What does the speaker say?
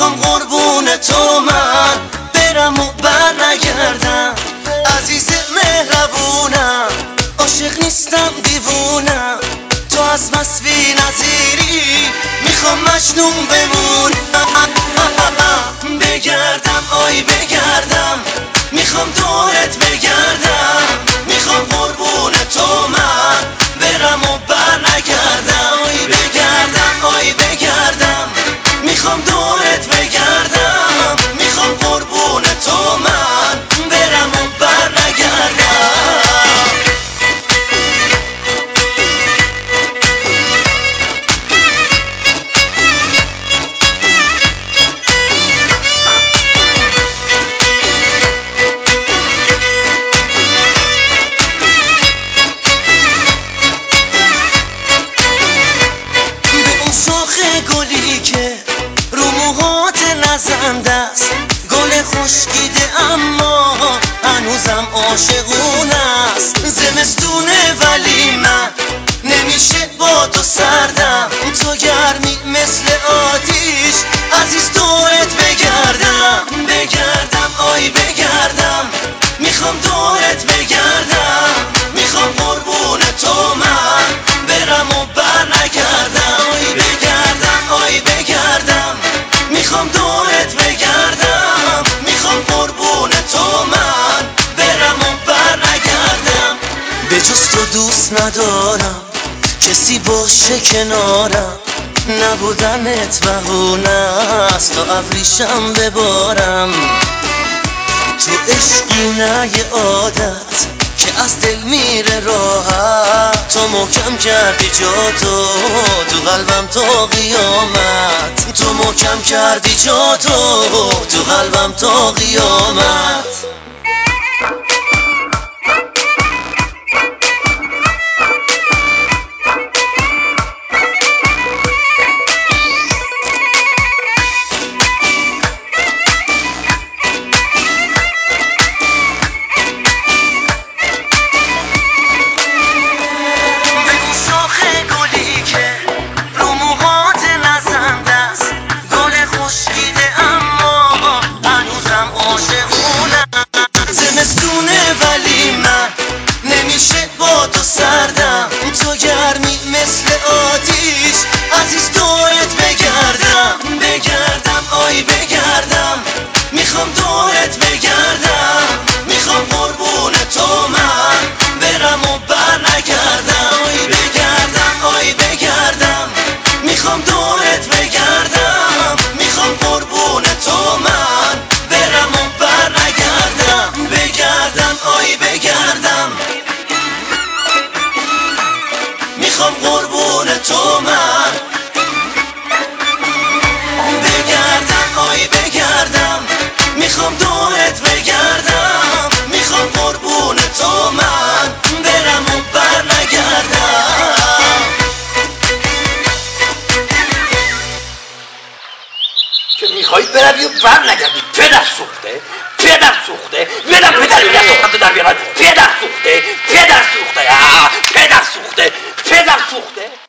میخوام قربون تو من برم و بر نگردم. عزیز مهربونم عاشق نیستم دیوونم، تو از بس بی نظیری میخوام مجنون بمونم. بگردم آی بگردم میخوام دورت بگردم، میخوام قربون تو من برم و بر نگردم. آی بگردم آی بگردم میخوام دورت بگردم، میخوام قربون تو من برم و بر نگردم. به اون شاخ گلی که رو موهات نزنده است، گل خشکیده اما هنوزم عاشقونه است. زمستونه ولی من نمیشه با تو سردم، تو گرمی مثل آتیش عزیز دورت بگردم. بگردم آی بگردم میخوام دورت بگردم، میخوام قربون تو من برم و بر نگردم. آی بگردم آی بگردم میخوام دورت بگردم، میخوام قربون تو من برم و بر نگردم. به جز تو دوست ندارم کسی باشه کنارم، نبودنت بهونه است تا ابریشم ببارم. تو عشقی نه یه عادت که از دل میره راحت، تو محکم کردی جا تو قلبم تا قیامت، تو محکم کردی جا تو قلبم تا قیامت. زمستونه ولی من نمیشه با تو سردم، تو گرمی مثل آتیش عزیز دورت بگردم. بگردم آی بگردم میخوام دورت بگردم، میخوام قربون تو من برم و بر نگردم. آی بگردم آی بگردم میخوام دورت بگردم، میخوام قربون تو من برم و بر نگردم. بگردم آی بگردم میخوام قربون تو من بگردم آی بگردم میخوام دورت بگردم، میخوام قربون تو من برم و بر نگردم. که میخوایی بروی و بر نگردی پدر سوخته پدر سوخته بدم پدر نسوختم به در بیارم پدر سوخته پدر سوخته پدر سوخته پدر سوخته.